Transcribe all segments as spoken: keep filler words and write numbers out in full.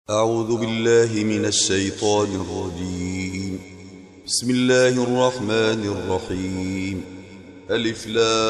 أعوذ بالله من الشيطان الرجيم. بسم الله الرحمن الرحيم. ألف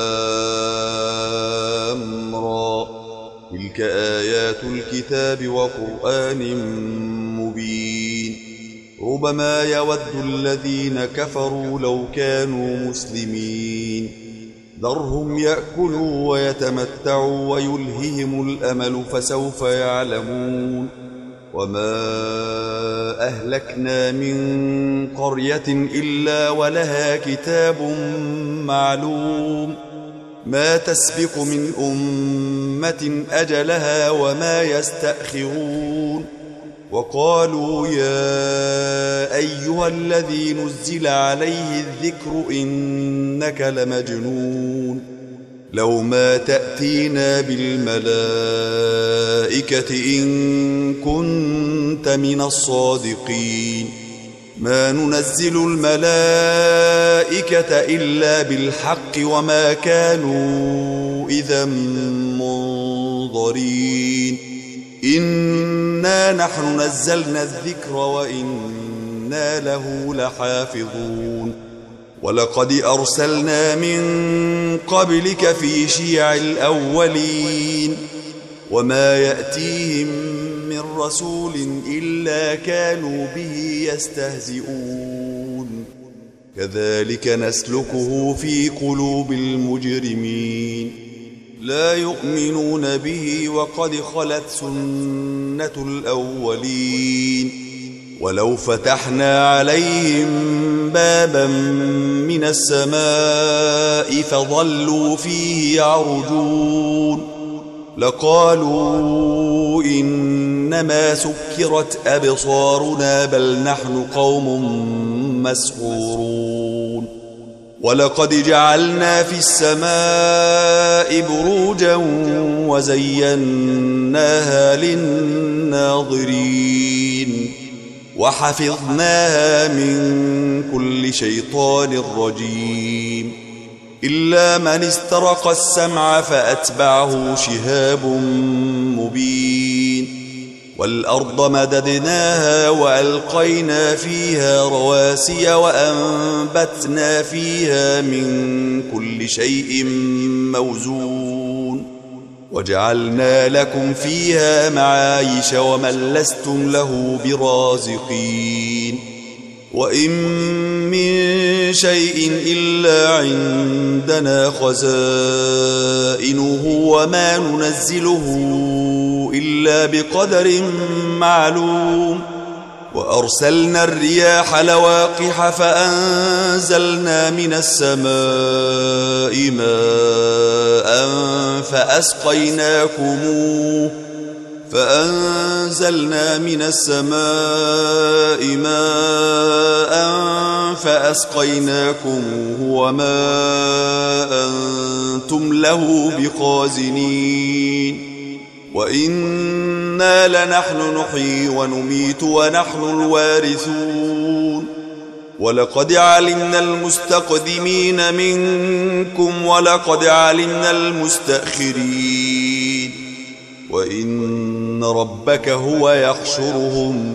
لام را. تلك آيات الكتاب وقرآن مبين. ربما يود الذين كفروا لو كانوا مسلمين. ذرهم يأكلوا ويتمتعوا ويلههم الأمل فسوف يعلمون. وما أهلكنا من قرية إلا ولها كتاب معلوم. ما تسبق من أمة أجلها وما يستأخرون. وقالوا يا أيها الذي نزل عليه الذكر إنك لمجنون. لو ما تأتينا بالملائكة إن كنت من الصادقين. ما ننزل الملائكة إلا بالحق وما كانوا إذا منظرين. إنا نحن نزلنا الذكر وإنا له لحافظون. ولقد أرسلنا من قبلك في شيع الأولين. وما يأتيهم من رسول إلا كانوا به يستهزئون. كذلك نسلكه في قلوب المجرمين. لا يؤمنون به وقد خلت سنة الأولين. ولو فتحنا عليهم بابا من السماء فظلوا فيه يعرجون لقالوا إنما سكرت أبصارنا بل نحن قوم مسحورون. ولقد جعلنا في السماء بروجا وزيناها للناظرين. وحفظناها من كل شيطان رجيم. إلا من استرق السمع فأتبعه شهاب مبين. والأرض مددناها وألقينا فيها رواسي وأنبتنا فيها من كل شيء موزون. وجعلنا لكم فيها معايش ومن لستم له برازقين. وإن من شيء إلا عندنا خزائنه وما ننزله إلا بقدر معلوم. وأرسلنا الرياح لواقح فأنزلنا من السماء ماء فأسقيناكموه فأنزلنا من السماء ماء فأسقيناكموه وما أنتم له بخازنين. وإنا لنحن نحيي ونميت ونحن الوارثون. ولقد علمنا المستقدمين منكم ولقد علمنا المستأخرين. وإن ربك هو يحشرهم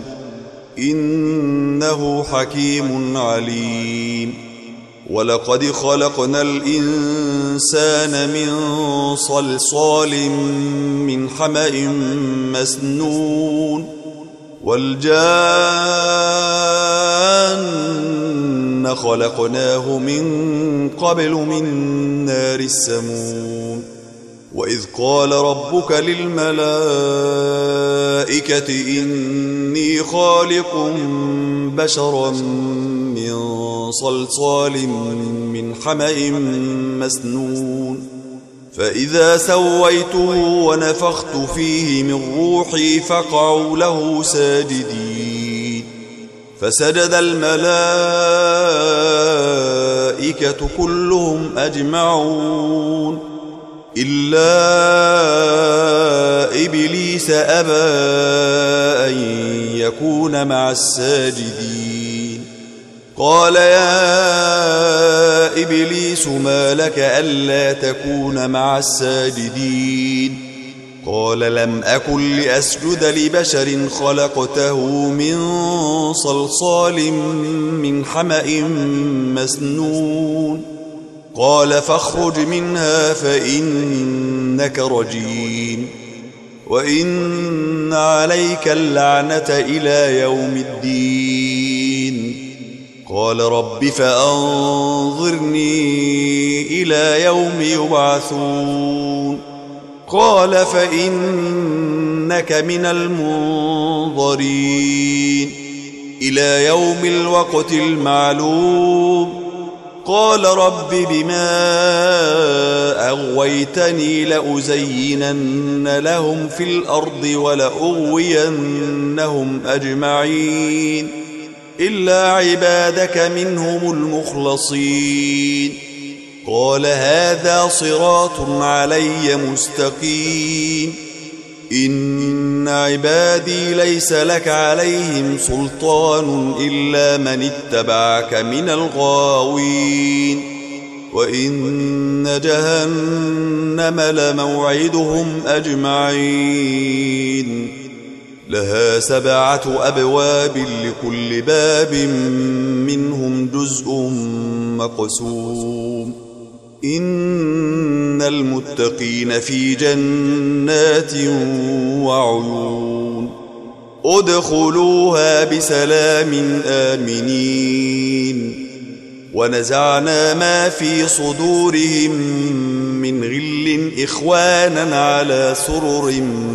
إنه حكيم عليم. ولقد خلقنا الإنسان من صلصال من حمأ مسنون. والجان خلقناه من قبل من نار السموم. وإذ قال ربك للملائكة إني خالق بشرا من صلصال من حمأ مسنون. فإذا سويته ونفخت فيه من روحي فقعوا له ساجدين. فسجد الملائكة كلهم أجمعون إلا إبليس أبى أن يكون مع الساجدين. قال يا إبليس ما لك ألا تكون مع الساجدين؟ قال لم أكن لأسجد لبشر خلقته من صلصال من حمأ مسنون قال فاخرج منها فإنك رجيم وإن عليك اللعنة إلى يوم الدين قال رب فأنظرني إلى يوم يبعثون قال فإنك من المنظرين إلى يوم الوقت المعلوم قال رب بما أغويتني لأزينن لهم في الأرض ولأغوينهم أجمعين إلا عبادك منهم المخلصين قال هذا صراط علي مستقيم إن عبادي ليس لك عليهم سلطان إلا من اتبعك من الغاوين وإن جهنم لموعدهم أجمعين لها سبعة أبواب لكل باب منهم جزء مقسوم إن المتقين في جنات وعيون ادخلوها بسلام آمنين ونزعنا ما في صدورهم من غل إخوانا على سرر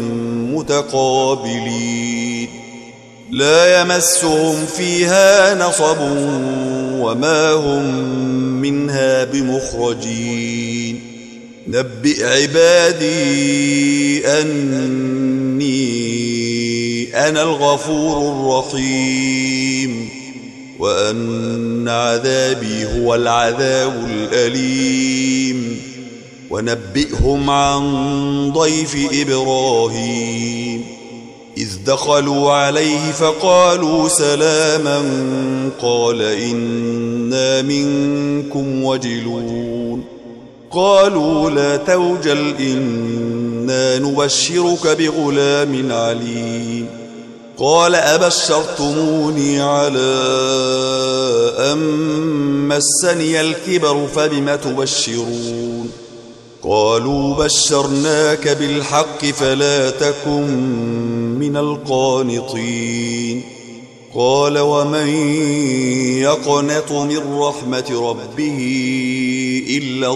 متقابلين لا يمسهم فيها نصب وما هم منها بمخرجين نبئ عبادي أني أنا الغفور الرحيم وأن عذابي هو العذاب الأليم ونبئهم عن ضيف إبراهيم إذ دخلوا عليه فقالوا سلاما قال إنا منكم وجلون قالوا لا توجل إنا نبشرك بغلام عليم قال أبشرتموني على أن مسني الكبر فبم تبشرون قالوا بشرناك بالحق فلا تكن من القانطين قال ومن يقنط من رحمة ربه إلا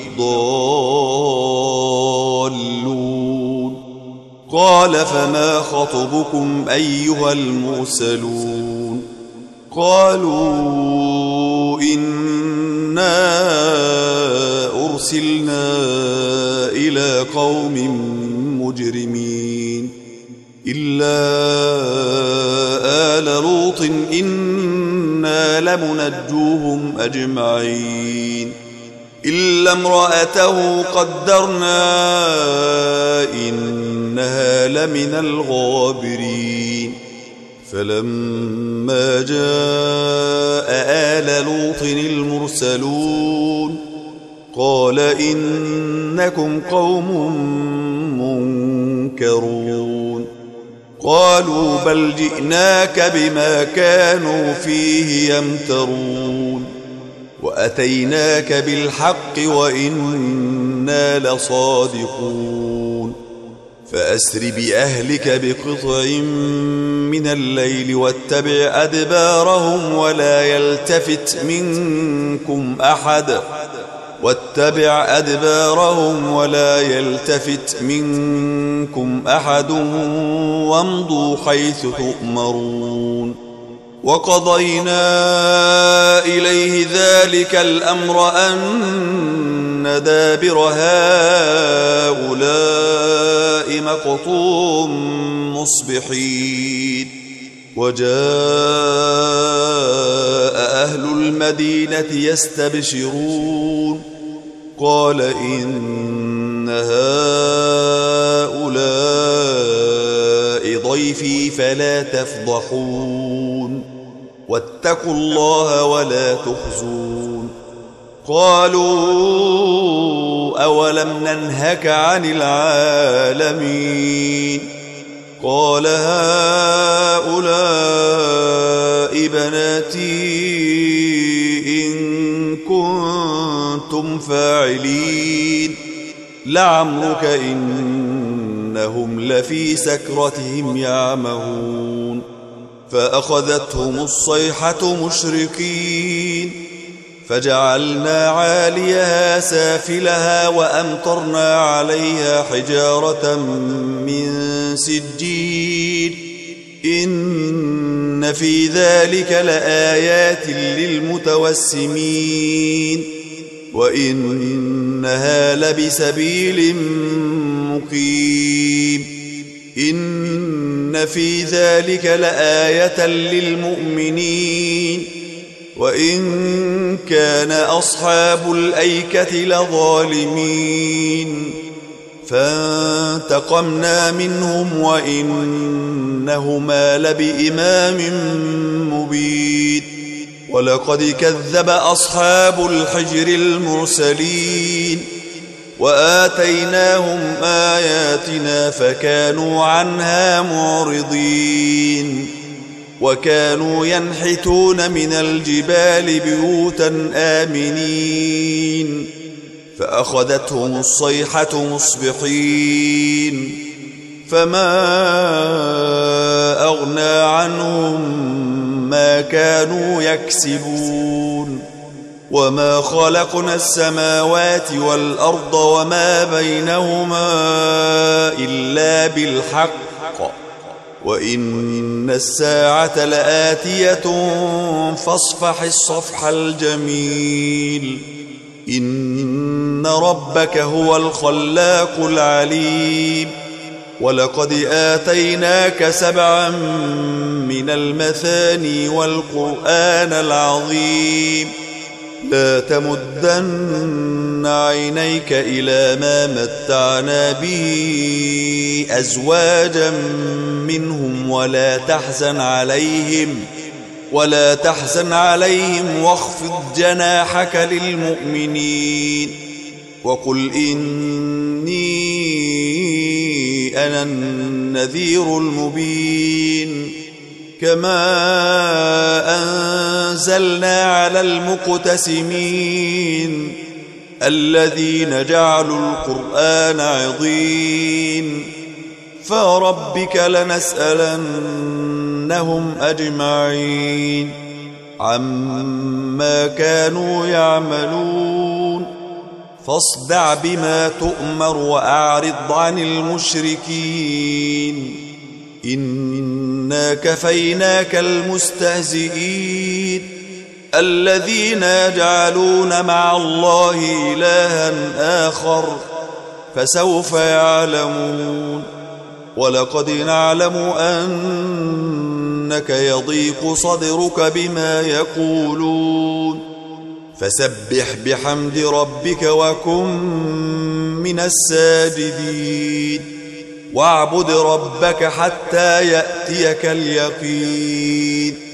الضالون قال فما خطبكم أيها المرسلون قالوا إنا أرسلنا إلى قوم مجرمين إلا آل لوط إنا لمنجوهم أجمعين إلا امرأته قدرنا إنها لمن الغابرين فلما جاء آل لوط المرسلون قال إنكم قوم منكرون قالوا بل جئناك بما كانوا فيه يمترون وأتيناك بالحق وإنا لصادقون فأسر بأهلك بقطع من الليل واتبع أدبارهم ولا يلتفت منكم أحد واتبع أدبارهم ولا يلتفت منكم أحد وامضوا حيث تؤمرون وقضينا إليه ذلك الأمر أن دابر هؤلاء مقطوع مصبحين وجاء أهل المدينة يستبشرون قال إن هؤلاء ضيفي فلا تفضحون واتقوا الله ولا تخزون قالوا أولم ننهك عن العالمين قال هؤلاء بناتي إن كنتم فاعلين لعمرك إنهم لفي سكرتهم يعمهون فأخذتهم الصيحة مشرقين فجعلنا عاليها سافلها وأمطرنا عليها حجارة من سجيل إن في ذلك لآيات للمتوسمين وإنها لبسبيل مقيم إن في ذلك لآية للمؤمنين وإن كان أصحاب الأيكة لظالمين فانتقمنا منهم وإنهما لبإمام مبين ولقد كذب أصحاب الحجر المرسلين وآتيناهم آياتنا فكانوا عنها معرضين وكانوا ينحتون من الجبال بيوتا آمنين فأخذتهم الصيحة مصبحين فما أغنى عنهم ما كانوا يكسبون وما خلقنا السماوات والأرض وما بينهما إلا بالحق وإن الساعة لآتية فاصفح الصفح الجميل إن ربك هو الخلاق العليم ولقد آتيناك سبعا من المثاني والقرآن العظيم لا تمدن عينيك إلى ما متعنا به أزواجا منهم ولا تحزن عليهم ولا تحزن عليهم واخفض جناحك للمؤمنين وقل إني أنا النذير المبين كما أنزلنا على المقتسمين الذين جعلوا القرآن عضين فربك لنسألنهم أجمعين عما كانوا يعملون فاصدع بما تؤمر وأعرض عن المشركين إنا كفيناك المستهزئين الذين يجعلون مع الله إلها آخر فسوف يعلمون ولقد نعلم أنك يضيق صدرك بما يقولون فسبح بحمد ربك وكن من الساجدين واعبد ربك حتى يأتيك اليقين